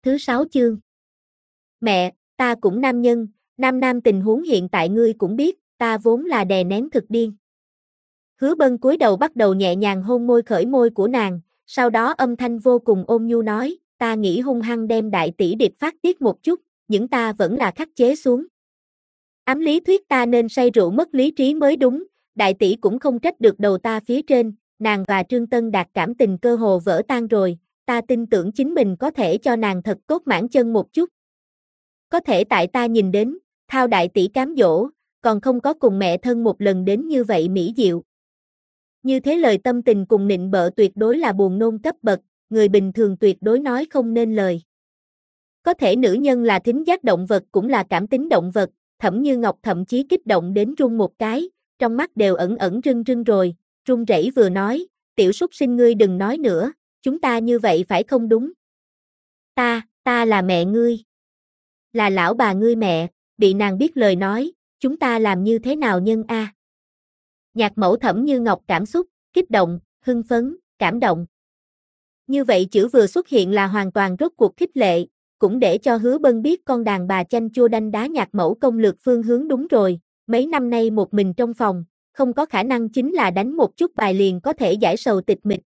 thứ 6 chương. Mẹ, ta cũng nam nhân, nam tình huống hiện tại ngươi cũng biết, ta vốn là đè nén thực điên. Hứa Bân cúi đầu bắt đầu nhẹ nhàng hôn môi khởi môi của nàng, sau đó âm thanh vô cùng ôn nhu nói, ta nghĩ hung hăng đem đại tỷ điệp phát tiết một chút, nhưng ta vẫn là khắc chế xuống. Ám lý thuyết ta nên say rượu mất lý trí mới đúng, đại tỷ cũng không trách được đầu ta phía trên, nàng và Trương Tân Đạt cảm tình cơ hồ vỡ tan rồi, ta tin tưởng chính mình có thể cho nàng thật tốt mãn chân một chút. Có thể tại ta nhìn đến, thao đại tỷ cám dỗ, còn không có cùng mẹ thân một lần đến như vậy mỹ diệu. Như thế lời tâm tình cùng nịnh bợ tuyệt đối là buồn nôn cấp bậc, người bình thường tuyệt đối nói không nên lời. Có thể nữ nhân là thính giác động vật cũng là cảm tính động vật, Thẩm Như Ngọc thậm chí kích động đến run một cái, trong mắt đều ẩn ẩn rưng rưng rồi, run rẩy vừa nói, tiểu súc sinh ngươi đừng nói nữa, chúng ta như vậy phải không đúng? Ta là mẹ ngươi. Là lão bà ngươi mẹ, bị nàng biết lời nói, chúng ta làm như thế nào nhân a? Nhạc mẫu Thẩm Như Ngọc cảm xúc, kích động, hưng phấn, cảm động. Như vậy chữ vừa xuất hiện là hoàn toàn rốt cuộc khích lệ, cũng để cho Hứa Bân biết con đàn bà chanh chua đanh đá nhạc mẫu công lược phương hướng đúng rồi, mấy năm nay một mình trong phòng, không có khả năng chính là đánh một chút bài liền có thể giải sầu tịch mịch.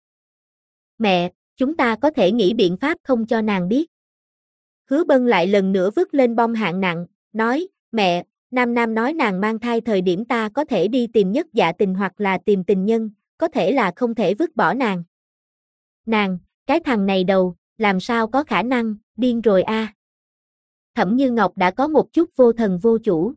Mẹ, chúng ta có thể nghĩ biện pháp không cho nàng biết. Hứa Bân lại lần nữa vứt lên bom hạng nặng, nói, mẹ, Nam nói nàng mang thai thời điểm ta có thể đi tìm Nhất Dạ Tình hoặc là tìm tình nhân, có thể là không thể vứt bỏ nàng. Nàng, cái thằng này đầu, làm sao có khả năng, điên rồi a. Thẩm Như Ngọc đã có một chút vô thần vô chủ.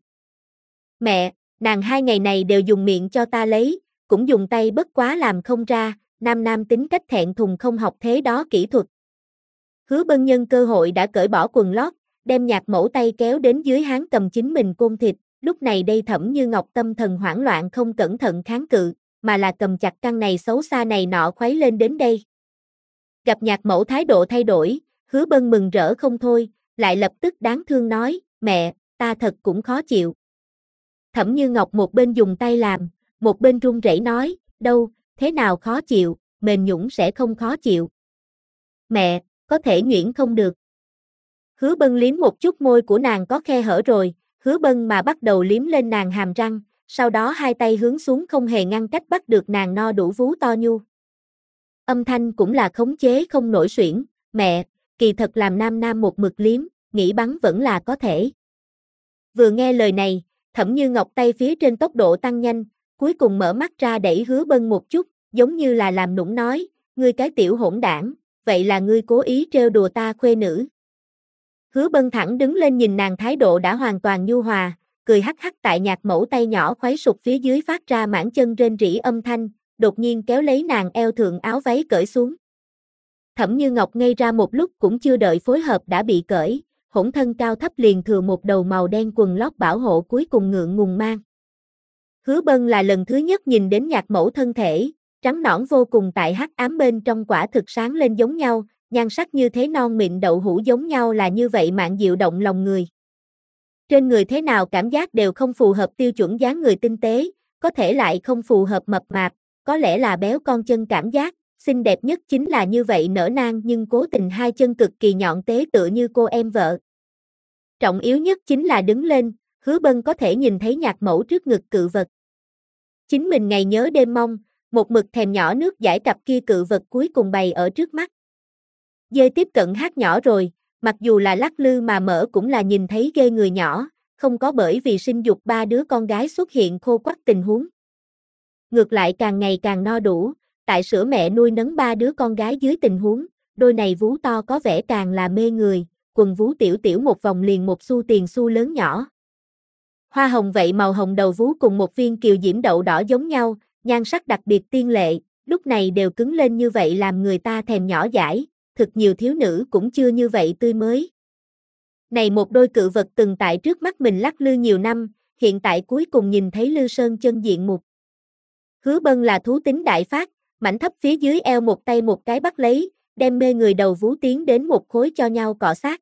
Mẹ, nàng 2 ngày này đều dùng miệng cho ta lấy, cũng dùng tay bất quá làm không ra, Nam tính cách thẹn thùng không học thế đó kỹ thuật. Hứa Bân nhân cơ hội đã cởi bỏ quần lót, đem nhạc mẫu tay kéo đến dưới háng cầm chính mình côn thịt, lúc này đây Thẩm Như Ngọc tâm thần hoảng loạn không cẩn thận kháng cự, mà là cầm chặt căn này xấu xa này nọ khuấy lên đến đây. Gặp nhạc mẫu thái độ thay đổi, Hứa Bân mừng rỡ không thôi, lại lập tức đáng thương nói, mẹ, ta thật cũng khó chịu. Thẩm Như Ngọc một bên dùng tay làm, một bên run rẩy nói, đâu, thế nào khó chịu, mềm nhũn sẽ không khó chịu. Mẹ, có thể nhuyễn không được. Hứa Bân liếm một chút môi của nàng có khe hở rồi, Hứa Bân mà bắt đầu liếm lên nàng hàm răng, sau đó 2 tay hướng xuống không hề ngăn cách bắt được nàng no đủ vú to nhu. Âm thanh cũng là khống chế không nổi xuyển, mẹ, kỳ thật làm Nam một mực liếm, nghĩ bắn vẫn là có thể. Vừa nghe lời này, Thẩm Như Ngọc tay phía trên tốc độ tăng nhanh, cuối cùng mở mắt ra đẩy Hứa Bân một chút, giống như là làm nũng nói, ngươi cái tiểu hỗn đảng, vậy là ngươi cố ý trêu đùa ta khuê nữ. Hứa Bân thẳng đứng lên nhìn nàng thái độ đã hoàn toàn nhu hòa, cười hắc hắc tại nhạc mẫu tay nhỏ khuấy sụp phía dưới phát ra mãn chân rên rỉ âm thanh, đột nhiên kéo lấy nàng eo thượng áo váy cởi xuống. Thẩm Như Ngọc ngây ra một lúc cũng chưa đợi phối hợp đã bị cởi, hỗn thân cao thấp liền thừa một đầu màu đen quần lót bảo hộ cuối cùng ngượng ngùng mang. Hứa Bân là lần thứ nhất nhìn đến nhạc mẫu thân thể, trắng nõn vô cùng tại hắc ám bên trong quả thực sáng lên giống nhau, nhan sắc như thế non mịn đậu hũ giống nhau là như vậy mạn diệu động lòng người. Trên người thế nào cảm giác đều không phù hợp tiêu chuẩn dáng người tinh tế, có thể lại không phù hợp mập mạp, có lẽ là béo con chân cảm giác, xinh đẹp nhất chính là như vậy nở nang nhưng cố tình 2 chân cực kỳ nhọn tế tựa như cô em vợ. Trọng yếu nhất chính là đứng lên, Hứa Bân có thể nhìn thấy nhạc mẫu trước ngực cự vật. Chính mình ngày nhớ đêm mong, một mực thèm nhỏ nước giải cặp kia cự vật cuối cùng bày ở trước mắt. Dê tiếp cận hát nhỏ rồi, mặc dù là lắc lư mà mở cũng là nhìn thấy ghê người nhỏ, không có bởi vì sinh dục 3 đứa con gái xuất hiện khô quắt tình huống. Ngược lại càng ngày càng no đủ, tại sữa mẹ nuôi nấng 3 đứa con gái dưới tình huống, đôi này vú to có vẻ càng là mê người, quần vú tiểu tiểu một vòng liền 1 xu tiền xu lớn nhỏ. Hoa hồng vậy màu hồng đầu vú cùng một viên kiều diễm đậu đỏ giống nhau, nhan sắc đặc biệt tiên lệ, lúc này đều cứng lên như vậy làm người ta thèm nhỏ dãi, thực nhiều thiếu nữ cũng chưa như vậy tươi mới. Này một đôi cự vật từng tại trước mắt mình lắc lư nhiều năm, hiện tại cuối cùng nhìn thấy Lư Sơn chân diện mục. Hứa Bân là thú tính đại phát, mảnh thấp phía dưới eo một tay một cái bắt lấy, đem mê người đầu vú tiến đến một khối cho nhau cọ sát.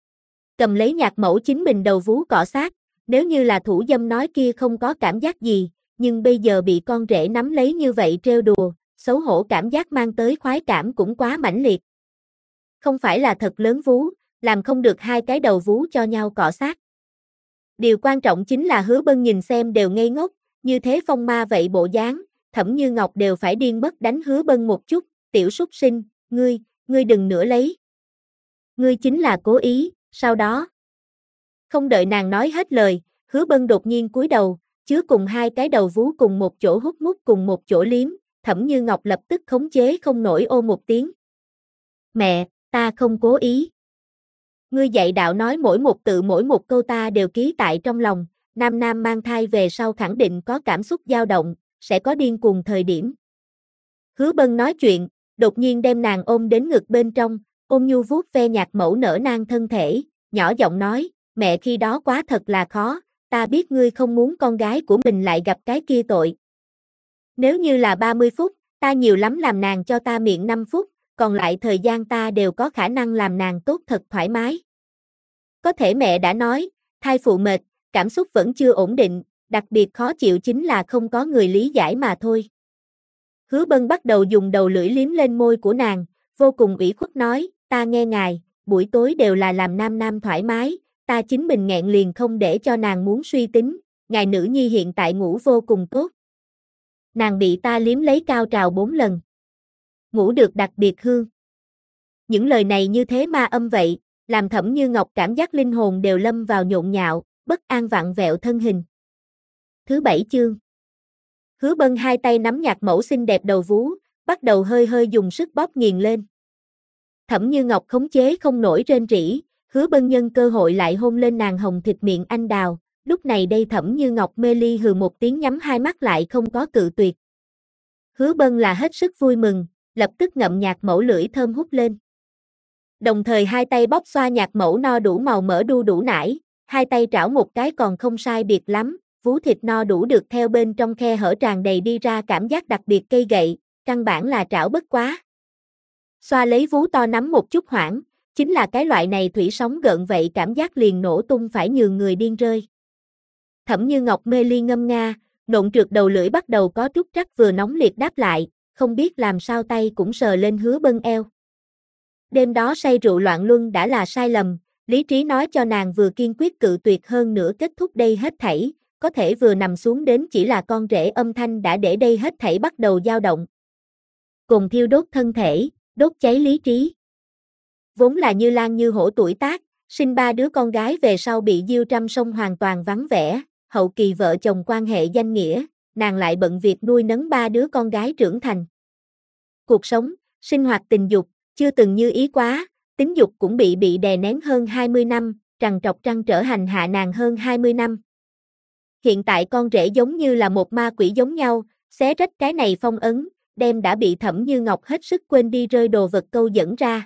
Cầm lấy nhạc mẫu chính mình đầu vú cọ sát, nếu như là thủ dâm nói kia không có cảm giác gì, nhưng bây giờ bị con rể nắm lấy như vậy trêu đùa, xấu hổ cảm giác mang tới khoái cảm cũng quá mãnh liệt. Không phải là thật lớn vú, làm không được hai cái đầu vú cho nhau cọ sát. Điều quan trọng chính là Hứa Bân nhìn xem đều ngây ngốc, như thế phong ma vậy bộ dáng, Thẩm Như Ngọc đều phải điên mất đánh Hứa Bân một chút, tiểu súc sinh, ngươi đừng nữa lấy. Ngươi chính là cố ý, sau đó. Không đợi nàng nói hết lời, Hứa Bân đột nhiên cúi đầu, chứa cùng hai cái đầu vú cùng một chỗ hút mút cùng một chỗ liếm, Thẩm Như Ngọc lập tức khống chế không nổi ô một tiếng. Mẹ, ta không cố ý. Ngươi dạy đạo nói mỗi một tự mỗi một câu ta đều ký tại trong lòng, Nam Nam mang thai về sau khẳng định có cảm xúc dao động, sẽ có điên cuồng thời điểm. Hứa Bân nói chuyện, đột nhiên đem nàng ôm đến ngực bên trong, ôm nhu vuốt ve nhạc mẫu nở nang thân thể, nhỏ giọng nói, mẹ khi đó quá thật là khó, ta biết ngươi không muốn con gái của mình lại gặp cái kia tội. Nếu như là 30 phút, ta nhiều lắm làm nàng cho ta miệng 5 phút, còn lại thời gian ta đều có khả năng làm nàng tốt thật thoải mái. Có thể mẹ đã nói, thai phụ mệt, cảm xúc vẫn chưa ổn định, đặc biệt khó chịu chính là không có người lý giải mà thôi. Hứa Bân bắt đầu dùng đầu lưỡi liếm lên môi của nàng, vô cùng ủy khuất nói, ta nghe ngài, buổi tối đều là làm Nam Nam thoải mái, ta chính mình nghẹn liền không để cho nàng muốn suy tính, ngài nữ nhi hiện tại ngủ vô cùng tốt. Nàng bị ta liếm lấy cao trào 4 lần. Ngủ được đặc biệt hương. Những lời này như thế ma âm vậy, làm Thẩm Như Ngọc cảm giác linh hồn đều lâm vào nhộn nhạo, bất an vặn vẹo thân hình. Thứ 7 chương. Hứa Bân hai tay nắm nhạc mẫu xinh đẹp đầu vú, bắt đầu hơi hơi dùng sức bóp nghiền lên. Thẩm Như Ngọc khống chế không nổi rên rỉ, Hứa Bân nhân cơ hội lại hôn lên nàng hồng thịt miệng anh đào, lúc này đây Thẩm Như Ngọc mê ly hừ một tiếng nhắm hai mắt lại không có cự tuyệt. Hứa Bân là hết sức vui mừng, lập tức ngậm nhạc mẫu lưỡi thơm hút lên. Đồng thời hai tay bóp xoa nhạc mẫu no đủ màu mỡ đu đủ nải, hai tay trảo một cái còn không sai biệt lắm, vú thịt no đủ được theo bên trong khe hở tràn đầy đi ra cảm giác đặc biệt cây gậy, căn bản là trảo bất quá. Xoa lấy vú to nắm một chút hoảng, chính là cái loại này thủy sóng gợn vậy cảm giác liền nổ tung phải nhường người điên rơi. Thẩm Như Ngọc mê ly ngâm nga, nộn trượt đầu lưỡi bắt đầu có trúc trắc vừa nóng liệt đáp lại, không biết làm sao tay cũng sờ lên Hứa Bân eo. Đêm đó say rượu loạn luân đã là sai lầm, lý trí nói cho nàng vừa kiên quyết cự tuyệt hơn nữa kết thúc đây hết thảy, có thể vừa nằm xuống đến chỉ là con rể âm thanh đã để đây hết thảy bắt đầu dao động. Cùng thiêu đốt thân thể, đốt cháy lý trí. Vốn là như lan như hổ tuổi tác, sinh 3 đứa con gái về sau bị Diêu Trăm Sông hoàn toàn vắng vẻ, hậu kỳ vợ chồng quan hệ danh nghĩa, nàng lại bận việc nuôi nấng 3 đứa con gái trưởng thành. Cuộc sống, sinh hoạt tình dục, chưa từng như ý quá, tính dục cũng bị đè nén hơn 20 năm, trằn trọc trăn trở hành hạ nàng hơn 20 năm. Hiện tại con rể giống như là một ma quỷ giống nhau, xé rách cái này phong ấn, đem đã bị Thẩm Như Ngọc hết sức quên đi rơi đồ vật câu dẫn ra.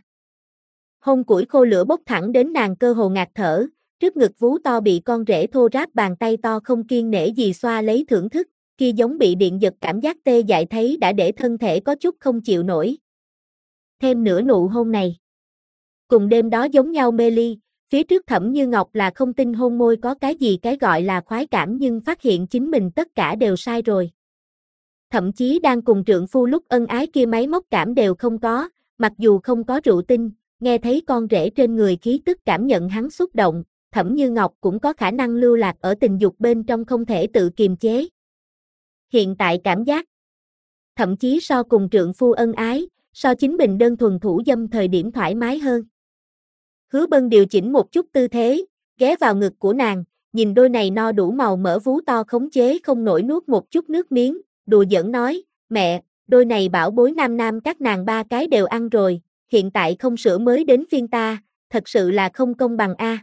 Hôn củi khô lửa bốc thẳng đến nàng cơ hồ ngạt thở, trước ngực vú to bị con rể thô ráp bàn tay to không kiêng nể gì xoa lấy thưởng thức, kia giống bị điện giật cảm giác tê dại thấy đã để thân thể có chút không chịu nổi. Thêm nửa nụ hôn này. Cùng đêm đó giống nhau mê ly, phía trước Thẩm Như Ngọc là không tin hôn môi có cái gì cái gọi là khoái cảm nhưng phát hiện chính mình tất cả đều sai rồi. Thậm chí đang cùng trượng phu lúc ân ái kia máy móc cảm đều không có, mặc dù không có rượu tinh, nghe thấy con rể trên người khí tức cảm nhận hắn xúc động, Thẩm Như Ngọc cũng có khả năng lưu lạc ở tình dục bên trong không thể tự kiềm chế. Hiện tại cảm giác, thậm chí so cùng trượng phu ân ái, so chính mình đơn thuần thủ dâm thời điểm thoải mái hơn. Hứa Bân điều chỉnh một chút tư thế, ghé vào ngực của nàng, nhìn đôi này no đủ màu mỡ vú to khống chế không nổi nuốt một chút nước miếng, đùa giỡn nói, mẹ, đôi này bảo bối nam nam các nàng 3 cái đều ăn rồi, hiện tại không sữa mới đến phiên ta, thật sự là không công bằng a.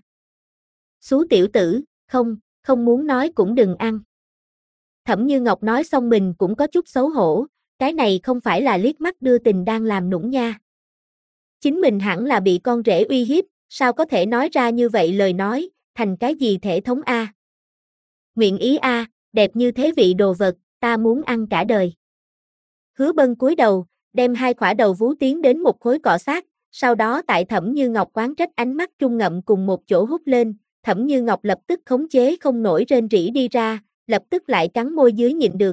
Xú tiểu tử, không muốn nói cũng đừng ăn. Thẩm Như Ngọc nói xong mình cũng có chút xấu hổ, cái này không phải là liếc mắt đưa tình đang làm nũng nha. Chính mình hẳn là bị con rể uy hiếp, sao có thể nói ra như vậy lời nói, thành cái gì thể thống a? Nguyện ý a, đẹp như thế vị đồ vật, ta muốn ăn cả đời. Hứa Bân cúi đầu, đem hai khỏa đầu vú tiến đến một khối cọ sát, sau đó tại Thẩm Như Ngọc quán trách ánh mắt trung ngậm cùng một chỗ hút lên, Thẩm Như Ngọc lập tức khống chế không nổi rên rỉ đi ra, lập tức lại cắn môi dưới nhịn được.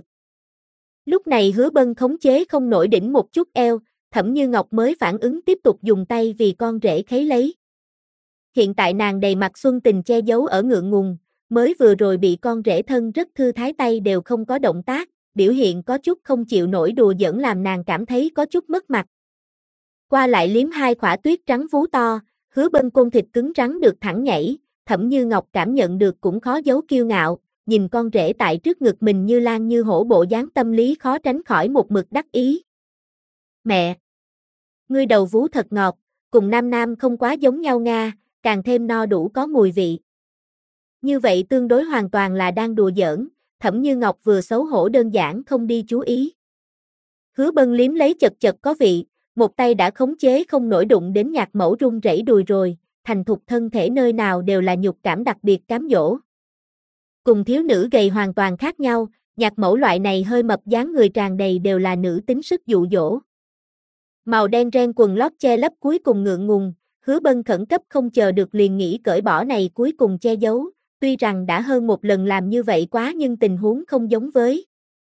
Lúc này Hứa Bân khống chế không nổi đỉnh một chút eo, Thẩm Như Ngọc mới phản ứng tiếp tục dùng tay vì con rể khấy lấy. Hiện tại nàng đầy mặt xuân tình che giấu ở ngượng ngùng, mới vừa rồi bị con rể thân rất thư thái tay đều không có động tác, biểu hiện có chút không chịu nổi đùa giỡn làm nàng cảm thấy có chút mất mặt. Qua lại liếm hai khỏa tuyết trắng vú to, Hứa Bân côn thịt cứng rắn được thẳng nhảy, Thẩm Như Ngọc cảm nhận được cũng khó giấu kiêu ngạo, nhìn con rể tại trước ngực mình như lan như hổ bộ dáng tâm lý khó tránh khỏi một mực đắc ý. Mẹ! Ngươi đầu vú thật ngọt, cùng Nam Nam không quá giống nhau nga, càng thêm no đủ có mùi vị. Như vậy tương đối hoàn toàn là đang đùa giỡn, Thẩm Như Ngọc vừa xấu hổ đơn giản không đi chú ý. Hứa Bân liếm lấy chật chật có vị, một tay đã khống chế không nổi đụng đến Nhạc Mẫu run rẩy đùi rồi, thành thục thân thể nơi nào đều là nhục cảm đặc biệt cám dỗ. Cùng thiếu nữ gầy hoàn toàn khác nhau, Nhạc Mẫu loại này hơi mập dáng người tràn đầy đều là nữ tính sức dụ dỗ. Màu đen ren quần lót che lấp cuối cùng ngượng ngùng, Hứa Bân khẩn cấp không chờ được liền nghĩ cởi bỏ này cuối cùng che giấu, tuy rằng đã hơn một lần làm như vậy quá nhưng tình huống không giống với.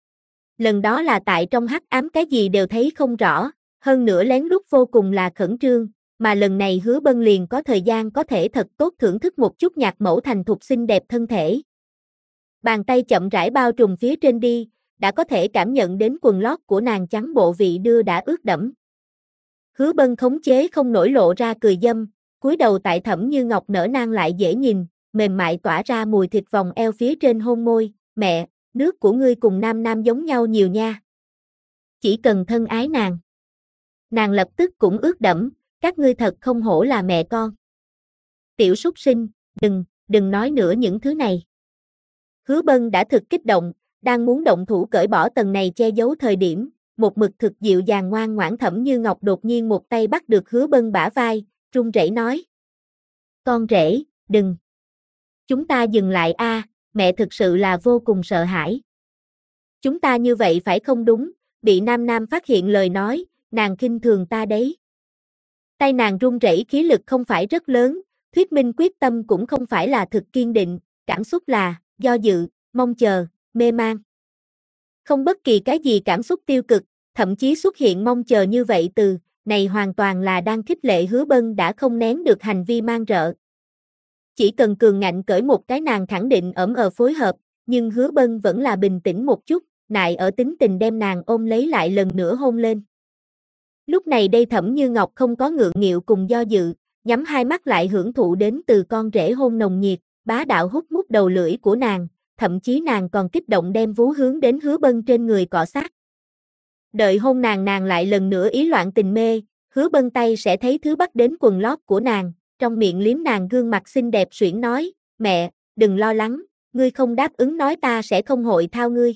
Lần đó là tại trong hắc ám cái gì đều thấy không rõ, hơn nữa lén lút vô cùng là khẩn trương, mà lần này Hứa Bân liền có thời gian có thể thật tốt thưởng thức một chút Nhạc Mẫu thành thục xinh đẹp thân thể. Bàn tay chậm rãi bao trùm phía trên đi, đã có thể cảm nhận đến quần lót của nàng trắng bộ vị đưa đã ướt đẫm. Hứa Bân khống chế không nổi lộ ra cười dâm, cúi đầu tại Thẩm Như Ngọc nở nang lại dễ nhìn, mềm mại tỏa ra mùi thịt vòng eo phía trên hôn môi, mẹ, nước của ngươi cùng Nam Nam giống nhau nhiều nha. Chỉ cần thân ái nàng. Nàng lập tức cũng ướt đẫm, các ngươi thật không hổ là mẹ con. Tiểu súc sinh, đừng nói nữa những thứ này. Hứa Bân đã thực kích động, đang muốn động thủ cởi bỏ tầng này che giấu thời điểm, một mực thực dịu dàng ngoan ngoãn Thẩm Như Ngọc đột nhiên một tay bắt được Hứa Bân bả vai, run rẩy nói. Con rể, đừng. Chúng ta dừng lại a, mẹ thực sự là vô cùng sợ hãi. Chúng ta như vậy phải không đúng, bị Nam Nam phát hiện lời nói, nàng khinh thường ta đấy. Tay nàng run rẩy khí lực không phải rất lớn, thuyết minh quyết tâm cũng không phải là thực kiên định, cảm xúc là do dự, mong chờ, mê man. Không bất kỳ cái gì cảm xúc tiêu cực, thậm chí xuất hiện mong chờ như vậy từ, này hoàn toàn là đang khích lệ Hứa Bân đã không nén được hành vi man rợ. Chỉ cần cường ngạnh cởi một cái nàng khẳng định phối hợp, nhưng Hứa Bân vẫn là bình tĩnh một chút, nại ở tính tình đem nàng ôm lấy lại lần nữa hôn lên. Lúc này đây Thẩm Như Ngọc không có ngượng nghịu cùng do dự, nhắm hai mắt lại hưởng thụ đến từ con rể hôn nồng nhiệt, bá đạo hút mút đầu lưỡi của nàng, thậm chí nàng còn kích động đem vú hướng đến Hứa Bân trên người cọ sát. Đợi hôn nàng lại lần nữa ý loạn tình mê, Hứa Bân tay sẽ thấy thứ bắt đến quần lót của nàng, trong miệng liếm nàng gương mặt xinh đẹp suyễn nói, mẹ, đừng lo lắng, ngươi không đáp ứng nói ta sẽ không hội thao ngươi.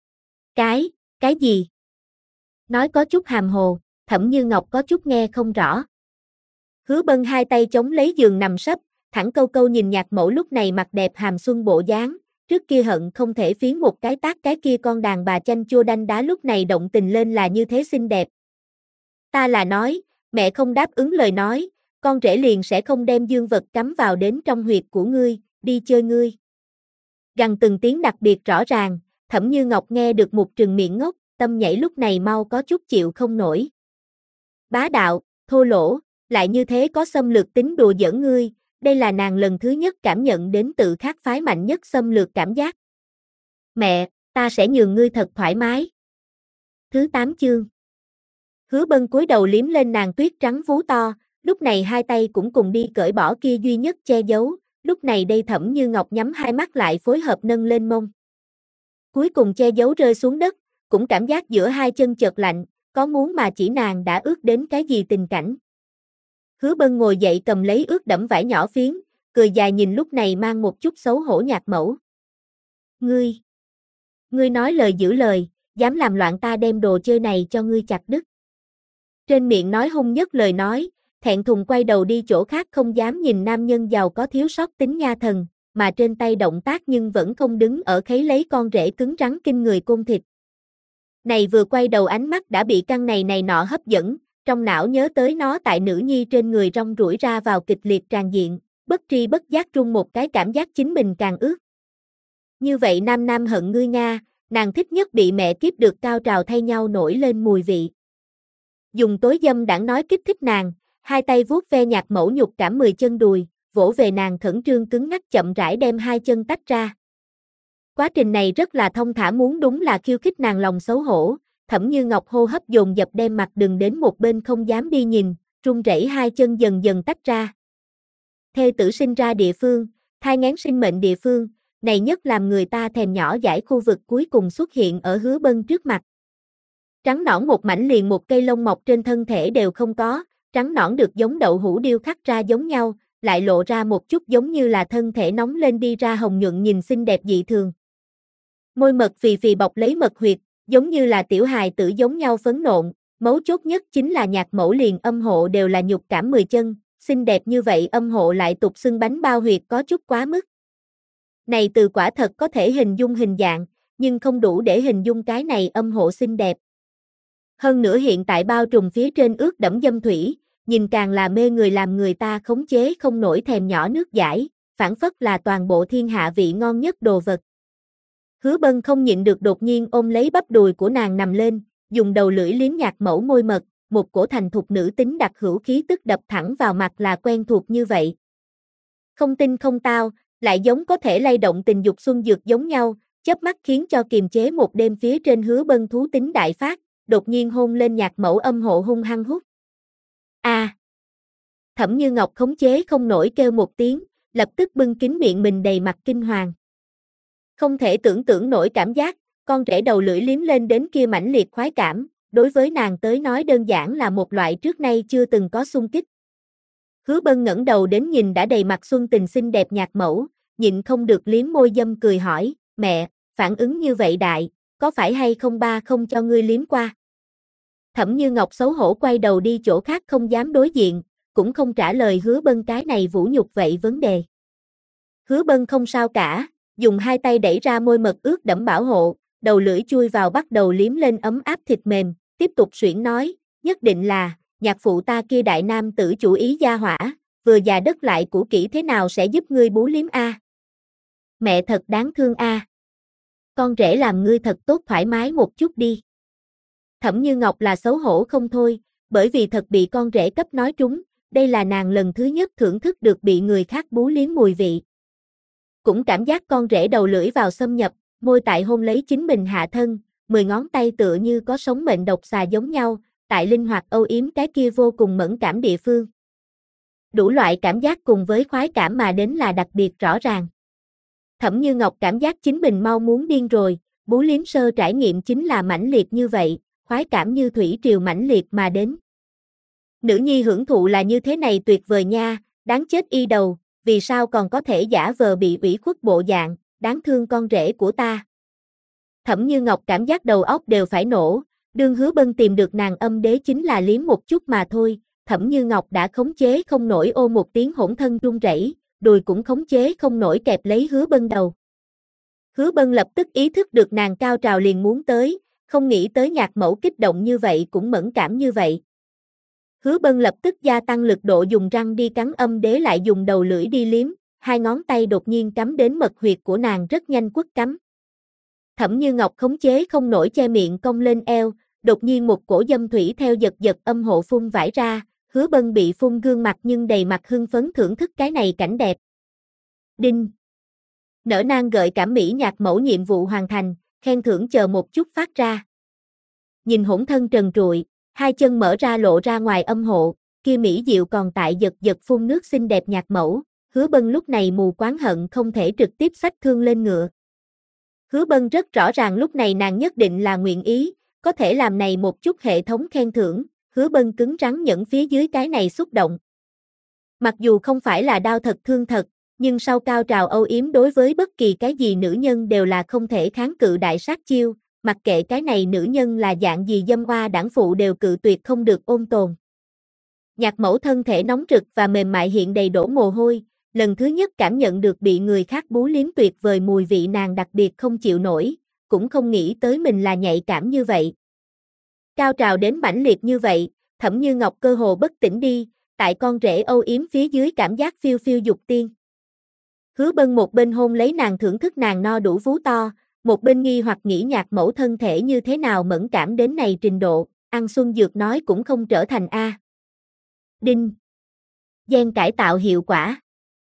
Cái gì? Nói có chút hàm hồ, Thẩm Như Ngọc có chút nghe không rõ. Hứa Bân hai tay chống lấy giường nằm sấp, thẳng câu câu nhìn Nhạc Mẫu lúc này mặt đẹp hàm xuân bộ dáng, trước kia hận không thể phiến một cái tát cái kia con đàn bà chanh chua đanh đá lúc này động tình lên là như thế xinh đẹp. Ta là nói, mẹ không đáp ứng lời nói, con rể liền sẽ không đem dương vật cắm vào đến trong huyệt của ngươi, đi chơi ngươi. Gằn từng tiếng đặc biệt rõ ràng, Thẩm Như Ngọc nghe được một trừng miệng ngốc, tâm nhảy lúc này mau có chút chịu không nổi. Bá đạo, thô lỗ, lại như thế có xâm lược tính đùa giỡn ngươi, đây là nàng lần thứ nhất cảm nhận đến tự khác phái mạnh nhất xâm lược cảm giác. Mẹ, ta sẽ nhường ngươi thật thoải mái. Thứ 8 chương. Hứa Bân cúi đầu liếm lên nàng tuyết trắng vú to, lúc này hai tay cũng cùng đi cởi bỏ kia duy nhất che giấu, lúc này đây Thẩm Như Ngọc nhắm hai mắt lại phối hợp nâng lên mông. Cuối cùng che giấu rơi xuống đất, cũng cảm giác giữa hai chân chợt lạnh, có muốn mà chỉ nàng đã ướt đến cái gì tình cảnh. Hứa Bân ngồi dậy cầm lấy ướt đẫm vải nhỏ phiến, cười dài nhìn lúc này mang một chút xấu hổ Nhạc Mẫu. Ngươi nói lời giữ lời, dám làm loạn ta đem đồ chơi này cho ngươi chặt đứt. Trên miệng nói hung nhất lời nói, thẹn thùng quay đầu đi chỗ khác không dám nhìn nam nhân giàu có thiếu sót tính nha thần, mà trên tay động tác nhưng vẫn không đứng ở khấy lấy con rể cứng rắn kinh người côn thịt. Này vừa quay đầu ánh mắt đã bị căn này nọ hấp dẫn, trong não nhớ tới nó tại nữ nhi trên người rong ruổi ra vào kịch liệt tràn diện, bất tri bất giác run một cái cảm giác chính mình càng ướt. Như vậy Nam Nam hận ngươi Nga, nàng thích nhất bị mẹ kiếp được cao trào thay nhau nổi lên mùi vị. Dùng tối dâm đãng nói kích thích nàng, hai tay vuốt ve Nhạc Mẫu nhục cảm 10 chân đùi, vỗ về nàng khẩn trương cứng ngắc chậm rãi đem hai chân tách ra. Quá trình này rất là thông thả muốn đúng là khiêu khích nàng lòng xấu hổ, Thẩm Như Ngọc hô hấp dồn dập đem mặt đừng đến một bên không dám đi nhìn, run rẩy hai chân dần dần tách ra. Thê tử sinh ra địa phương, thai nghén sinh mệnh địa phương, này nhất làm người ta thèm nhỏ dãi khu vực cuối cùng xuất hiện ở Hứa Bân trước mặt. Trắng nõn một mảnh liền một cây lông mọc trên thân thể đều không có, trắng nõn được giống đậu hũ điêu khắc ra giống nhau, lại lộ ra một chút giống như là thân thể nóng lên đi ra hồng nhuận nhìn xinh đẹp dị thường. Môi mật phì phì bọc lấy mật huyệt, giống như là tiểu hài tử giống nhau phấn nộn, mấu chốt nhất chính là Nhạc Mẫu liền âm hộ đều là nhục cảm 10 chân, xinh đẹp như vậy âm hộ lại tục xưng bánh bao huyệt có chút quá mức. Này từ quả thật có thể hình dung hình dạng, nhưng không đủ để hình dung cái này âm hộ xinh đẹp. Hơn nữa hiện tại bao trùm phía trên ướt đẫm dâm thủy, nhìn càng là mê người làm người ta khống chế không nổi thèm nhỏ nước dãi, phảng phất là toàn bộ thiên hạ vị ngon nhất đồ vật. Hứa Bân không nhịn được đột nhiên ôm lấy bắp đùi của nàng nằm lên, dùng đầu lưỡi liếm Nhạc Mẫu môi mật, một cổ thành thục nữ tính đặc hữu khí tức đập thẳng vào mặt là quen thuộc như vậy. Không tin không tao, lại giống có thể lay động tình dục xuân dược giống nhau, chớp mắt khiến cho kiềm chế một đêm phía trên Hứa Bân thú tính đại phát, đột nhiên hôn lên Nhạc Mẫu âm hộ hung hăng hút. A! Thẩm Như Ngọc khống chế không nổi kêu một tiếng, lập tức bưng kín miệng mình đầy mặt kinh hoàng. Không thể tưởng tượng nổi cảm giác, con rể đầu lưỡi liếm lên đến kia mãnh liệt khoái cảm, đối với nàng tới nói đơn giản là một loại trước nay chưa từng có xung kích. Hứa Bân ngẩng đầu đến nhìn đã đầy mặt xuân tình xinh đẹp Nhạc Mẫu, nhịn không được liếm môi dâm cười hỏi, mẹ, phản ứng như vậy đại, có phải hay không ba không cho ngươi liếm qua? Thẩm Như Ngọc xấu hổ quay đầu đi chỗ khác không dám đối diện, cũng không trả lời Hứa Bân cái này vũ nhục vậy vấn đề. Hứa Bân không sao cả, dùng hai tay đẩy ra môi mật ướt đẫm bảo hộ, đầu lưỡi chui vào bắt đầu liếm lên ấm áp thịt mềm, tiếp tục xuyển nói, nhất định là, nhạc phụ ta kia đại nam tử chủ ý gia hỏa, vừa già đất lại cũ kỹ thế nào sẽ giúp ngươi bú liếm a? Mẹ thật đáng thương a. Con rể làm ngươi thật tốt thoải mái một chút đi. Thẩm Như Ngọc là xấu hổ không thôi, bởi vì thật bị con rể cấp nói trúng, đây là nàng lần thứ nhất thưởng thức được bị người khác bú liếm mùi vị. Cũng cảm giác con rể đầu lưỡi vào xâm nhập, môi tại hôn lấy chính mình hạ thân, 10 ngón tay tựa như có sống mệnh độc xà giống nhau, tại linh hoạt âu yếm cái kia vô cùng mẫn cảm địa phương. Đủ loại cảm giác cùng với khoái cảm mà đến là đặc biệt rõ ràng. Thẩm Như Ngọc cảm giác chính mình mau muốn điên rồi, bú liếm sơ trải nghiệm chính là mãnh liệt như vậy, khoái cảm như thủy triều mãnh liệt mà đến. Nữ nhi hưởng thụ là như thế này tuyệt vời nha, đáng chết y đầu, vì sao còn có thể giả vờ bị ủy khuất bộ dạng, đáng thương con rể của ta. Thẩm Như Ngọc cảm giác đầu óc đều phải nổ, đương Hứa Bân tìm được nàng âm đế chính là liếm một chút mà thôi, Thẩm Như Ngọc đã khống chế không nổi ô một tiếng hỗn thân run rẩy, đùi cũng khống chế không nổi kẹp lấy Hứa Bân đầu. Hứa Bân lập tức ý thức được nàng cao trào liền muốn tới, không nghĩ tới Nhạc Mẫu kích động như vậy cũng mẫn cảm như vậy. Hứa Bân lập tức gia tăng lực độ dùng răng đi cắn âm đế lại dùng đầu lưỡi đi liếm, hai ngón tay đột nhiên cắm đến mật huyệt của nàng rất nhanh quất cắm. Thẩm Như Ngọc khống chế không nổi che miệng cong lên eo, đột nhiên một cổ dâm thủy theo giật giật âm hộ phun vải ra, Hứa Bân bị phun gương mặt nhưng đầy mặt hưng phấn thưởng thức cái này cảnh đẹp. Đinh! Nở nang gợi cảm mỹ Nhạc Mẫu nhiệm vụ hoàn thành, khen thưởng chờ một chút phát ra. Nhìn hỗn thân trần trụi, hai chân mở ra lộ ra ngoài âm hộ, kia mỹ diệu còn tại giật giật phun nước xinh đẹp Nhạc Mẫu, Hứa Bân lúc này mù quáng hận không thể trực tiếp xách thương lên ngựa. Hứa Bân rất rõ ràng lúc này nàng nhất định là nguyện ý, có thể làm này một chút hệ thống khen thưởng, Hứa Bân cứng rắn nhẫn phía dưới cái này xúc động. Mặc dù không phải là đau thật thương thật, nhưng sau cao trào âu yếm đối với bất kỳ cái gì nữ nhân đều là không thể kháng cự đại sát chiêu, mặc kệ cái này nữ nhân là dạng gì dâm oa đảng phụ đều cự tuyệt không được ôn tồn. Nhạc Mẫu thân thể nóng rực và mềm mại hiện đầy đổ mồ hôi, lần thứ nhất cảm nhận được bị người khác bú liếm tuyệt vời mùi vị nàng đặc biệt không chịu nổi, cũng không nghĩ tới mình là nhạy cảm như vậy. Cao trào đến mãnh liệt như vậy, Thẩm Như Ngọc cơ hồ bất tỉnh đi, tại con rể âu yếm phía dưới cảm giác phiêu phiêu dục tiên. Hứa Bân một bên hôn lấy nàng thưởng thức nàng no đủ vú to, một bên nghi hoặc nghĩ Nhạc Mẫu thân thể như thế nào mẫn cảm đến này trình độ, ăn xuân dược nói cũng không trở thành A. Đinh! Gen cải tạo hiệu quả.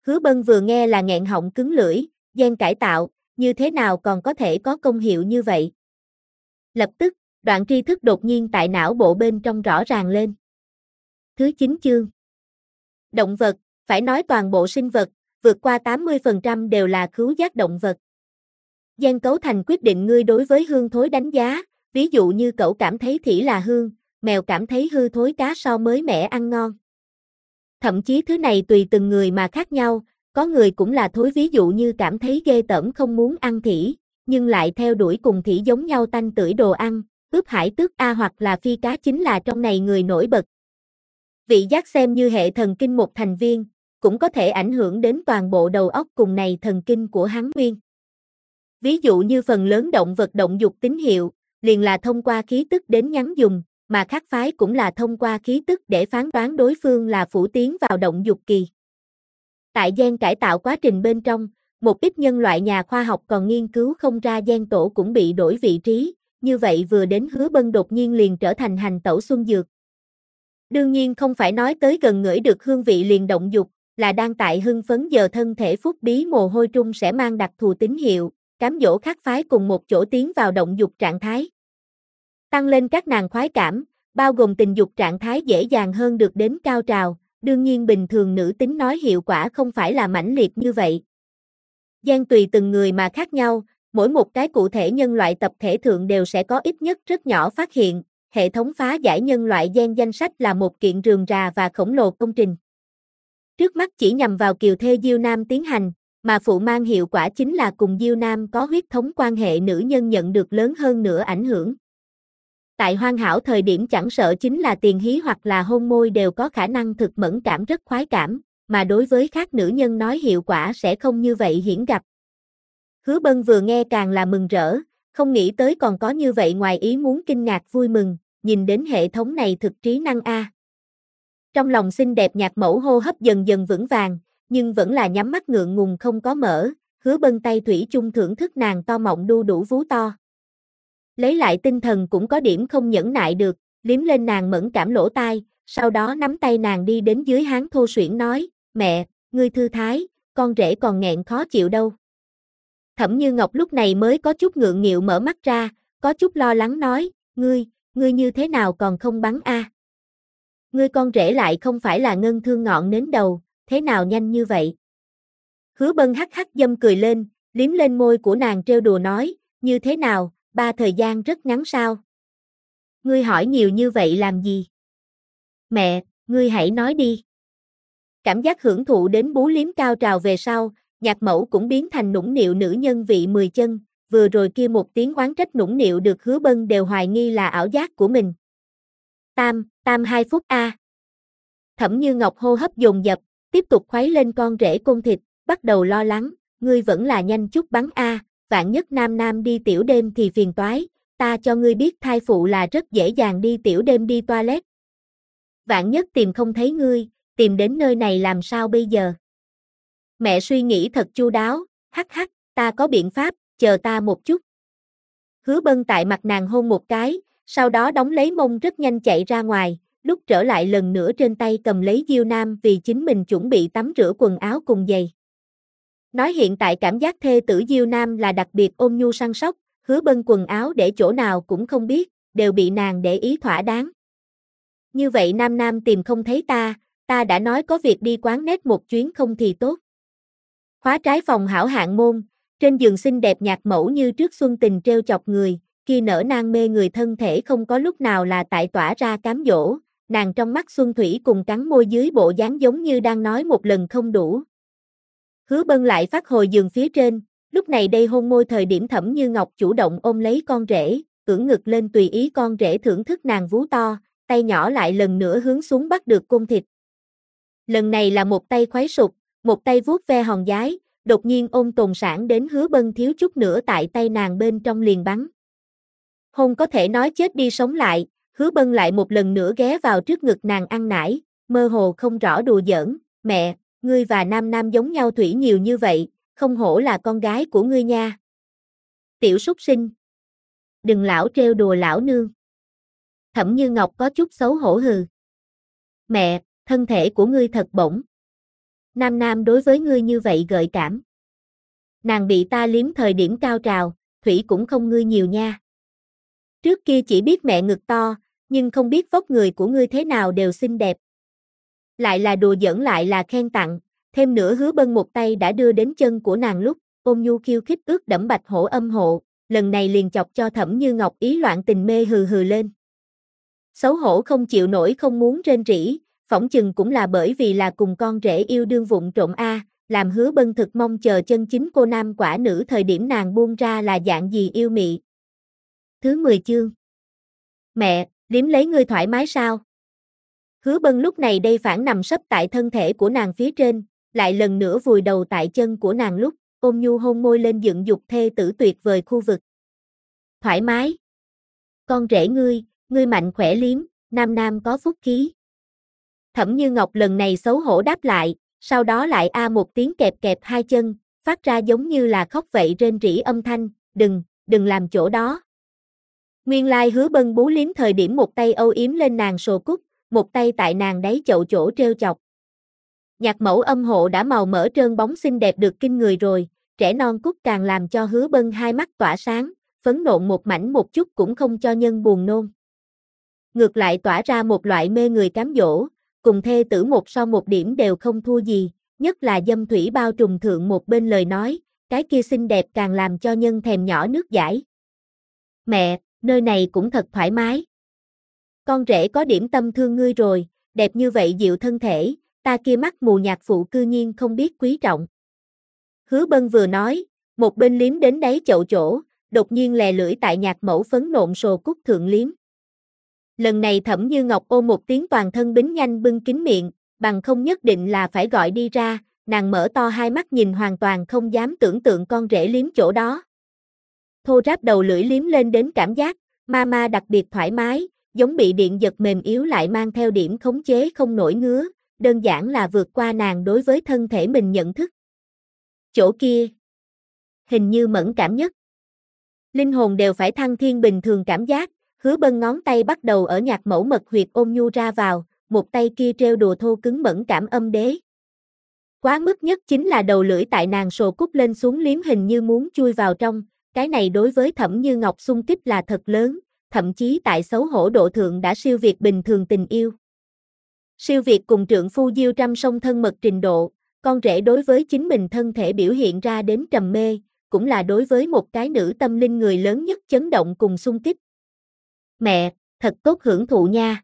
Hứa Bân vừa nghe là nghẹn họng cứng lưỡi, gen cải tạo, như thế nào còn có thể có công hiệu như vậy? Lập tức, đoạn tri thức đột nhiên tại não bộ bên trong rõ ràng lên. Thứ 9 chương. Động vật, phải nói toàn bộ sinh vật, vượt qua 80% đều là khứu giác động vật. Gen cấu thành quyết định ngươi đối với hương thối đánh giá, ví dụ như cậu cảm thấy thỉ là hương, mèo cảm thấy hư thối cá so mới mẻ ăn ngon. Thậm chí thứ này tùy từng người mà khác nhau, có người cũng là thối, ví dụ như cảm thấy ghê tởm không muốn ăn thỉ, nhưng lại theo đuổi cùng thỉ giống nhau tanh tưởi đồ ăn, ướp hải tước A hoặc là phi cá chính là trong này người nổi bật. Vị giác xem như hệ thần kinh một thành viên, cũng có thể ảnh hưởng đến toàn bộ đầu óc cùng này thần kinh của hắn nguyên. Ví dụ như phần lớn động vật động dục tín hiệu, liền là thông qua khí tức đến nhắn dùng, mà khác phái cũng là thông qua khí tức để phán đoán đối phương là phủ tiến vào động dục kỳ. Tại gen cải tạo quá trình bên trong, một ít nhân loại nhà khoa học còn nghiên cứu không ra gen tổ cũng bị đổi vị trí, như vậy vừa đến Hứa Bân đột nhiên liền trở thành hành tẩu xuân dược. Đương nhiên không phải nói tới gần ngửi được hương vị liền động dục, là đang tại hưng phấn giờ thân thể phúc bí mồ hôi trung sẽ mang đặc thù tín hiệu, cám dỗ khác phái cùng một chỗ tiến vào động dục trạng thái. Tăng lên các nàng khoái cảm, bao gồm tình dục trạng thái dễ dàng hơn được đến cao trào, đương nhiên bình thường nữ tính nói hiệu quả không phải là mãnh liệt như vậy. Gen tùy từng người mà khác nhau, mỗi một cái cụ thể nhân loại tập thể thượng đều sẽ có ít nhất rất nhỏ phát hiện, hệ thống phá giải nhân loại gen danh sách là một kiện rườm rà và khổng lồ công trình. Trước mắt chỉ nhằm vào kiều thê Diêu Nam tiến hành, mà phụ mang hiệu quả chính là cùng Diêu Nam có huyết thống quan hệ nữ nhân nhận được lớn hơn nữa ảnh hưởng. Tại hoàn hảo thời điểm chẳng sợ chính là tiền hí hoặc là hôn môi đều có khả năng thực mẫn cảm rất khoái cảm, mà đối với khác nữ nhân nói hiệu quả sẽ không như vậy hiển gặp. Hứa Bân vừa nghe càng là mừng rỡ, không nghĩ tới còn có như vậy ngoài ý muốn kinh ngạc vui mừng, nhìn đến hệ thống này thực trí năng a. Trong lòng xinh đẹp nhạc mẫu hô hấp dần dần vững vàng, nhưng vẫn là nhắm mắt ngượng ngùng không có mở, Hứa Bân tay thủy chung thưởng thức nàng to mọng đu đủ vú to. Lấy lại tinh thần cũng có điểm không nhẫn nại được, liếm lên nàng mẫn cảm lỗ tai, sau đó nắm tay nàng đi đến dưới háng thô suyễn nói, mẹ, ngươi thư thái, con rể còn nghẹn khó chịu đâu. Thẩm Như Ngọc lúc này mới có chút ngượng nghịu mở mắt ra, có chút lo lắng nói, ngươi như thế nào còn không bắn a? Ngươi con rể lại không phải là ngân thương ngọn nến đầu, thế nào nhanh như vậy? Hứa Bân hắc hắc dâm cười lên, liếm lên môi của nàng trêu đùa nói, như thế nào, ba thời gian rất ngắn sao? Ngươi hỏi nhiều như vậy làm gì? Mẹ, ngươi hãy nói đi. Cảm giác hưởng thụ đến bú liếm cao trào về sau, nhạc mẫu cũng biến thành nũng nịu nữ nhân vị 10 chân, vừa rồi kia một tiếng oán trách nũng nịu được Hứa Bân đều hoài nghi là ảo giác của mình. Tam 2 phút a. Thẩm Như Ngọc hô hấp dồn dập, tiếp tục khuấy lên con rể côn thịt, bắt đầu lo lắng, ngươi vẫn là nhanh chút bắn a, vạn nhất nam đi tiểu đêm thì phiền toái, ta cho ngươi biết thai phụ là rất dễ dàng đi tiểu đêm đi toilet. Vạn nhất tìm không thấy ngươi, tìm đến nơi này làm sao bây giờ? Mẹ suy nghĩ thật chu đáo, hắc hắc, ta có biện pháp, chờ ta một chút. Hứa Bân tại mặt nàng hôn một cái, sau đó đóng lấy mông rất nhanh chạy ra ngoài, lúc trở lại lần nữa trên tay cầm lấy Diêu Nam vì chính mình chuẩn bị tắm rửa quần áo cùng giày. Nói hiện tại cảm giác thê tử Diêu Nam là đặc biệt ôn nhu săn sóc, Hứa Bân quần áo để chỗ nào cũng không biết, đều bị nàng để ý thỏa đáng. Như vậy Nam tìm không thấy ta đã nói có việc đi quán net một chuyến không thì tốt. Khóa trái phòng hảo hạng môn, trên giường xinh đẹp nhạc mẫu như trước xuân tình treo chọc người, khi nở nang mê người thân thể không có lúc nào là tại tỏa ra cám dỗ, nàng trong mắt xuân thủy cùng cắn môi dưới bộ dáng giống như đang nói một lần không đủ. Hứa Bân lại phát hồi giường phía trên, lúc này đây hôn môi thời điểm Thẩm Như Ngọc chủ động ôm lấy con rể, ưỡn ngực lên tùy ý con rể thưởng thức nàng vú to, tay nhỏ lại lần nữa hướng xuống bắt được côn thịt. Lần này là một tay khuấy sụp, một tay vuốt ve hòn giái, đột nhiên ôm tồn sản đến Hứa Bân thiếu chút nữa tại tay nàng bên trong liền bắn. Hôn có thể nói chết đi sống lại, Hứa Bân lại một lần nữa ghé vào trước ngực nàng ăn nải, mơ hồ không rõ đùa giỡn, mẹ, ngươi và Nam giống nhau thủy nhiều như vậy, không hổ là con gái của ngươi nha. Tiểu súc sinh. Đừng lão trêu đùa lão nương. Thẩm Như Ngọc có chút xấu hổ hừ. Mẹ, thân thể của ngươi thật bổng. Nam Nam đối với ngươi như vậy gợi cảm. Nàng bị ta liếm thời điểm cao trào, thủy cũng không ngươi nhiều nha. Trước kia chỉ biết mẹ ngực to, nhưng không biết vóc người của ngươi thế nào đều xinh đẹp. Lại là đùa giỡn lại là khen tặng, thêm nữa Hứa Bân một tay đã đưa đến chân của nàng lúc, ôm nhu khiêu khích ướt đẫm Bạch Hổ âm hộ, lần này liền chọc cho Thẩm Như Ngọc ý loạn tình mê hừ hừ lên. Xấu hổ không chịu nổi không muốn rên rỉ, phỏng chừng cũng là bởi vì là cùng con rể yêu đương vụng trộm làm Hứa Bân thực mong chờ chân chính cô nam quả nữ thời điểm nàng buông ra là dạng gì yêu mị. Thứ 10 chương. Mẹ, liếm lấy ngươi thoải mái sao? Hứa Bân lúc này đây phản nằm sấp tại thân thể của nàng phía trên, lại lần nữa vùi đầu tại chân của nàng lúc, ôm nhu hôn môi lên dựng dục thê tử tuyệt vời khu vực. Thoải mái. Con rể ngươi mạnh khỏe liếm, nam nam có phúc khí. Thẩm Như Ngọc lần này xấu hổ đáp lại, sau đó lại một tiếng kẹp kẹp hai chân, phát ra giống như là khóc vậy rên rỉ âm thanh, đừng làm chỗ đó. Nguyên lai Hứa Bân bú liếm thời điểm một tay âu yếm lên nàng sồ cúc, một tay tại nàng đáy chậu chỗ treo chọc. Nhạc mẫu âm hộ đã màu mỡ trơn bóng xinh đẹp được kinh người rồi, trẻ non cúc càng làm cho Hứa Bân hai mắt tỏa sáng, phấn nộn một mảnh một chút cũng không cho nhân buồn nôn. Ngược lại tỏa ra một loại mê người cám dỗ, cùng thê tử một so một điểm đều không thua gì, nhất là dâm thủy bao trùm thượng một bên lời nói, cái kia xinh đẹp càng làm cho nhân thèm nhỏ nước dãi. Mẹ, nơi này cũng thật thoải mái. Con rể có điểm tâm thương ngươi rồi, đẹp như vậy dịu thân thể, ta kia mắt mù nhạc phụ cư nhiên không biết quý trọng. Hứa Bân vừa nói, một bên liếm đến đáy chậu chỗ, đột nhiên lè lưỡi tại nhạc mẫu phấn nộn sồ cúc thượng liếm. Lần này Thẩm Như Ngọc ôm một tiếng toàn thân bính nhanh bưng kín miệng, bằng không nhất định là phải gọi đi ra, nàng mở to hai mắt nhìn hoàn toàn không dám tưởng tượng con rể liếm chỗ đó. Thô ráp đầu lưỡi liếm lên đến cảm giác, ma đặc biệt thoải mái, giống bị điện giật mềm yếu lại mang theo điểm khống chế không nổi ngứa, đơn giản là vượt qua nàng đối với thân thể mình nhận thức. Chỗ kia, hình như mẫn cảm nhất. Linh hồn đều phải thăng thiên bình thường cảm giác, Hứa Bân ngón tay bắt đầu ở nhạc mẫu mật huyệt ôm nhu ra vào, một tay kia treo đùa thô cứng mẫn cảm âm đế. Quá mức nhất chính là đầu lưỡi tại nàng sồ cúc lên xuống liếm hình như muốn chui vào trong, cái này đối với Thẩm Như Ngọc xung kích là thật lớn, thậm chí tại xấu hổ độ thượng đã siêu việt bình thường tình yêu. Siêu việt cùng trượng phu diêu trăm song thân mật trình độ, con rể đối với chính mình thân thể biểu hiện ra đến trầm mê, cũng là đối với một cái nữ tâm linh người lớn nhất chấn động cùng xung kích. Mẹ, thật tốt hưởng thụ nha.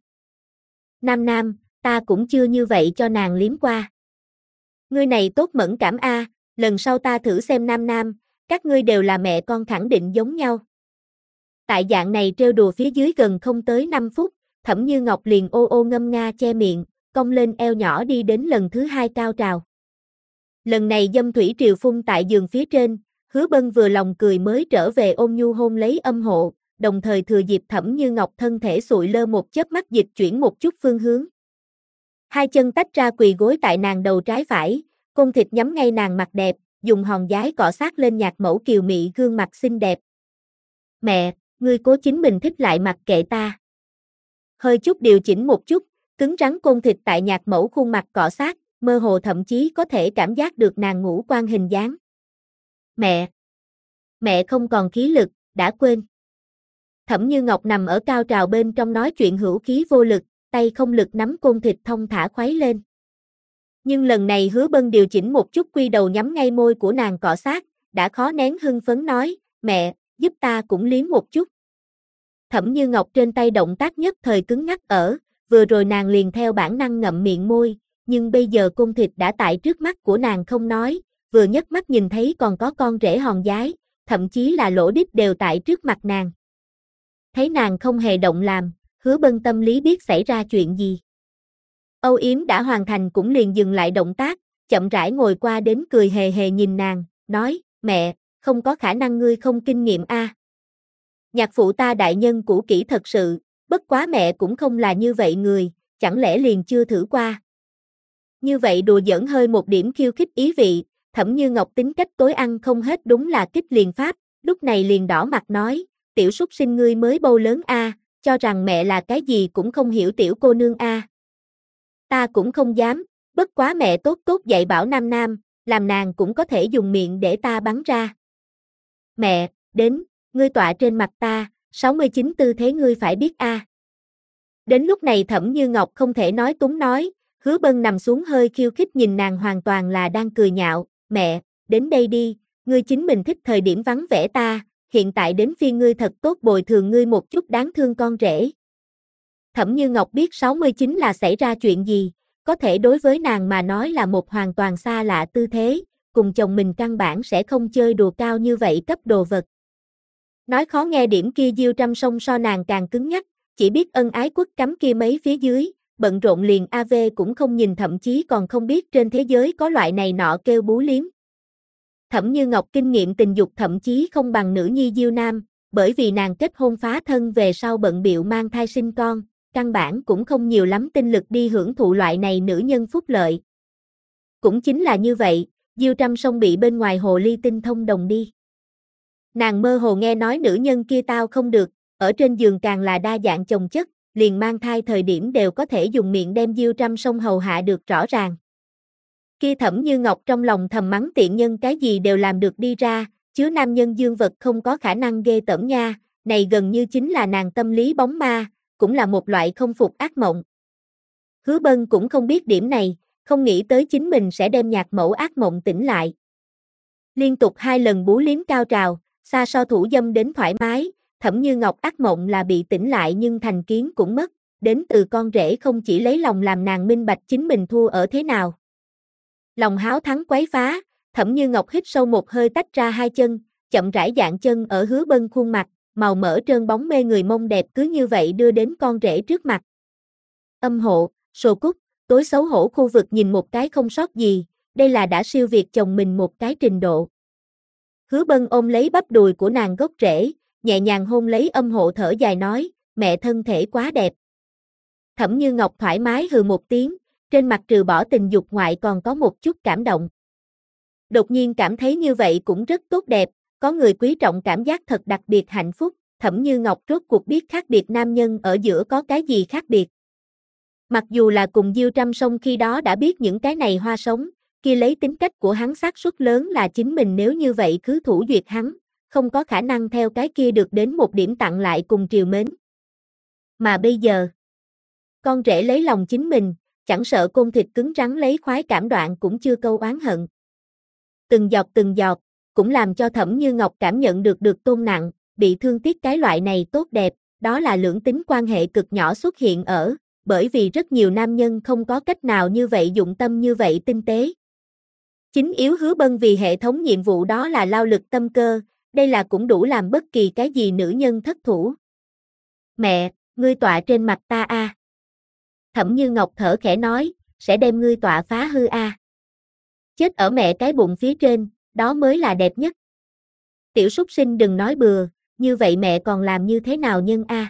Nam, ta cũng chưa như vậy cho nàng liếm qua. Ngươi này tốt mẫn cảm lần sau ta thử xem Nam, các ngươi đều là mẹ con khẳng định giống nhau. Tại dạng này trêu đùa phía dưới gần không tới 5 phút, Thẩm Như Ngọc liền ô ngâm nga che miệng, cong lên eo nhỏ đi đến lần thứ 2 cao trào. Lần này dâm thủy triều phun tại giường phía trên, Hứa Bân vừa lòng cười mới trở về ôm nhu hôn lấy âm hộ, đồng thời thừa dịp Thẩm Như Ngọc thân thể sụi lơ một chớp mắt dịch chuyển một chút phương hướng. Hai chân tách ra quỳ gối tại nàng đầu trái phải, côn thịt nhắm ngay nàng mặt đẹp, dùng hòn giái cọ sát lên nhạc mẫu kiều mị gương mặt xinh đẹp. Mẹ, ngươi cố chính mình thích lại mặc kệ ta. Hơi chút điều chỉnh một chút, cứng rắn côn thịt tại nhạc mẫu khuôn mặt cọ sát, mơ hồ thậm chí có thể cảm giác được nàng ngũ quan hình dáng. Mẹ không còn khí lực, đã quên. Thẩm Như Ngọc nằm ở cao trào bên trong nói chuyện hữu khí vô lực, tay không lực nắm côn thịt thông thả khuấy lên. Nhưng lần này Hứa Bân điều chỉnh một chút quy đầu nhắm ngay môi của nàng cọ sát, đã khó nén hưng phấn nói, mẹ, giúp ta cũng liếm một chút. Thẩm Như Ngọc trên tay động tác nhất thời cứng ngắc vừa rồi nàng liền theo bản năng ngậm miệng môi, nhưng bây giờ côn thịt đã tại trước mắt của nàng không nói, vừa nhấc mắt nhìn thấy còn có con rể hòn giái, thậm chí là lỗ đít đều tại trước mặt nàng. Thấy nàng không hề động làm, Hứa Bân tâm lý biết xảy ra chuyện gì. Âu yếm đã hoàn thành cũng liền dừng lại động tác, chậm rãi ngồi qua đến cười hề hề nhìn nàng, nói, mẹ, không có khả năng ngươi không kinh nghiệm Nhạc phụ ta đại nhân cũ kỹ thật sự, bất quá mẹ cũng không là như vậy người, chẳng lẽ liền chưa thử qua. Như vậy đùa giỡn hơi một điểm khiêu khích ý vị, Thẩm Như Ngọc tính cách tối ăn không hết đúng là kích liền pháp, lúc này liền đỏ mặt nói, tiểu súc sinh ngươi mới bầu lớn cho rằng mẹ là cái gì cũng không hiểu tiểu cô nương Ta cũng không dám, Bất quá mẹ tốt tốt dạy bảo Nam Nam, làm nàng cũng có thể dùng miệng để ta bắn ra. Mẹ, đến, ngươi tọa trên mặt ta, 69 tư thế ngươi phải biết a. Đến lúc này Thẩm Như Ngọc không thể nói túng nói, Hứa Bân nằm xuống hơi khiêu khích nhìn nàng hoàn toàn là đang cười nhạo, mẹ, đến đây đi, ngươi chính mình thích thời điểm vắng vẻ ta, hiện tại đến phiên ngươi thật tốt bồi thường ngươi một chút đáng thương con rể. Thẩm Như Ngọc biết 69 là xảy ra chuyện gì, có thể đối với nàng mà nói là một hoàn toàn xa lạ tư thế, cùng chồng mình căn bản sẽ không chơi đùa cao như vậy cấp đồ vật. Nói khó nghe điểm kia Diêu Trăm Sông so nàng càng cứng nhắc, chỉ biết ân ái quất cắm kia mấy phía dưới, bận rộn liền AV cũng không nhìn thậm chí còn không biết trên thế giới có loại này nọ kêu bú liếm. Thẩm Như Ngọc kinh nghiệm tình dục thậm chí không bằng nữ nhi Diêu Nam, bởi vì nàng kết hôn phá thân về sau bận bịu mang thai sinh con, căn bản cũng không nhiều lắm tinh lực đi hưởng thụ loại này nữ nhân phúc lợi. Cũng chính là như vậy, Diêu Trăm Sông bị bên ngoài hồ ly tinh thông đồng đi. Nàng mơ hồ nghe nói nữ nhân kia tao không được, ở trên giường càng là đa dạng chồng chất, liền mang thai thời điểm đều có thể dùng miệng đem Diêu Trăm Sông hầu hạ được rõ ràng. Kia Thẩm Như Ngọc trong lòng thầm mắng tiện nhân cái gì đều làm được đi ra, chứa nam nhân dương vật không có khả năng ghê tởm nha, này gần như chính là nàng tâm lý bóng ma, cũng là một loại không phục ác mộng. Hứa Bân cũng không biết điểm này, không nghĩ tới chính mình sẽ đem nhạc mẫu ác mộng tỉnh lại. Liên tục 2 lần bú liếm cao trào, xa so thủ dâm đến thoải mái, Thẩm Như Ngọc ác mộng là bị tỉnh lại nhưng thành kiến cũng mất, đến từ con rể không chỉ lấy lòng làm nàng minh bạch chính mình thua ở thế nào. Lòng háo thắng quấy phá, Thẩm Như Ngọc hít sâu một hơi tách ra 2 chân, chậm rãi dạn chân ở Hứa Bân khuôn mặt, màu mỡ trơn bóng mê người mông đẹp cứ như vậy đưa đến con rể trước mặt. Âm hộ, sồ cúc, tối xấu hổ khu vực nhìn một cái không sót gì, đây là đã siêu việt chồng mình một cái trình độ. Hứa Bân ôm lấy bắp đùi của nàng gốc rễ, nhẹ nhàng hôn lấy âm hộ thở dài nói, mẹ thân thể quá đẹp. Thẩm Như Ngọc thoải mái hừ một tiếng, trên mặt trừ bỏ tình dục ngoại còn có một chút cảm động. Đột nhiên cảm thấy như vậy cũng rất tốt đẹp, có người quý trọng cảm giác thật đặc biệt hạnh phúc, Thẩm Như Ngọc rốt cuộc biết khác biệt nam nhân ở giữa có cái gì khác biệt. Mặc dù là cùng Diêu Trăm Sông khi đó đã biết những cái này hoa sống, kia lấy tính cách của hắn xác suất lớn là chính mình nếu như vậy cứ thủ duyệt hắn, không có khả năng theo cái kia được đến một điểm tặng lại cùng triều mến. Mà bây giờ, con rể lấy lòng chính mình, chẳng sợ côn thịt cứng rắn lấy khoái cảm đoạn cũng chưa câu oán hận. Từng giọt, cũng làm cho Thẩm Như Ngọc cảm nhận được tôn nặng, bị thương tiếc cái loại này tốt đẹp, đó là lưỡng tính quan hệ cực nhỏ xuất hiện ở, bởi vì rất nhiều nam nhân không có cách nào như vậy dụng tâm như vậy tinh tế. Chính yếu Hứa Bân vì hệ thống nhiệm vụ đó là lao lực tâm cơ, đây là cũng đủ làm bất kỳ cái gì nữ nhân thất thủ. Mẹ, ngươi tọa trên mặt ta a. Thẩm Như Ngọc thở khẽ nói, sẽ đem ngươi tọa phá hư a. Chết ở mẹ cái bụng phía trên, đó mới là đẹp nhất. Tiểu súc sinh đừng nói bừa, như vậy mẹ còn làm như thế nào nhân a?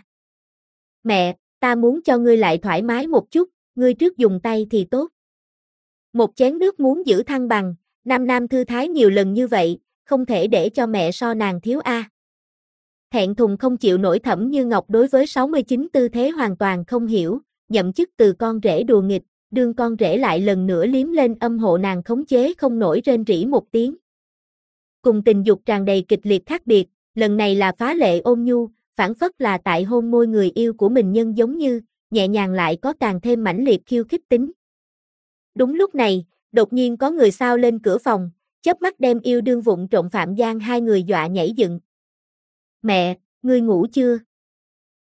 Mẹ, ta muốn cho ngươi lại thoải mái một chút, ngươi trước dùng tay thì tốt. Một chén nước muốn giữ thăng bằng, Nam thư thái nhiều lần như vậy, không thể để cho mẹ so nàng thiếu a. Thẹn thùng không chịu nổi Thẩm Như Ngọc đối với 69 tư thế hoàn toàn không hiểu, nhậm chức từ con rể đùa nghịch, đương con rể lại lần nữa liếm lên âm hộ nàng khống chế không nổi rên rỉ một tiếng. Cùng tình dục tràn đầy kịch liệt khác biệt, lần này là phá lệ ôn nhu, phảng phất là tại hôn môi người yêu của mình nhân giống như, nhẹ nhàng lại có càng thêm mãnh liệt khiêu khích tính. Đúng lúc này, đột nhiên có người sao lên cửa phòng, chớp mắt đem yêu đương vụng trộm Phạm Giang 2 người dọa nhảy dựng. Mẹ, ngươi ngủ chưa?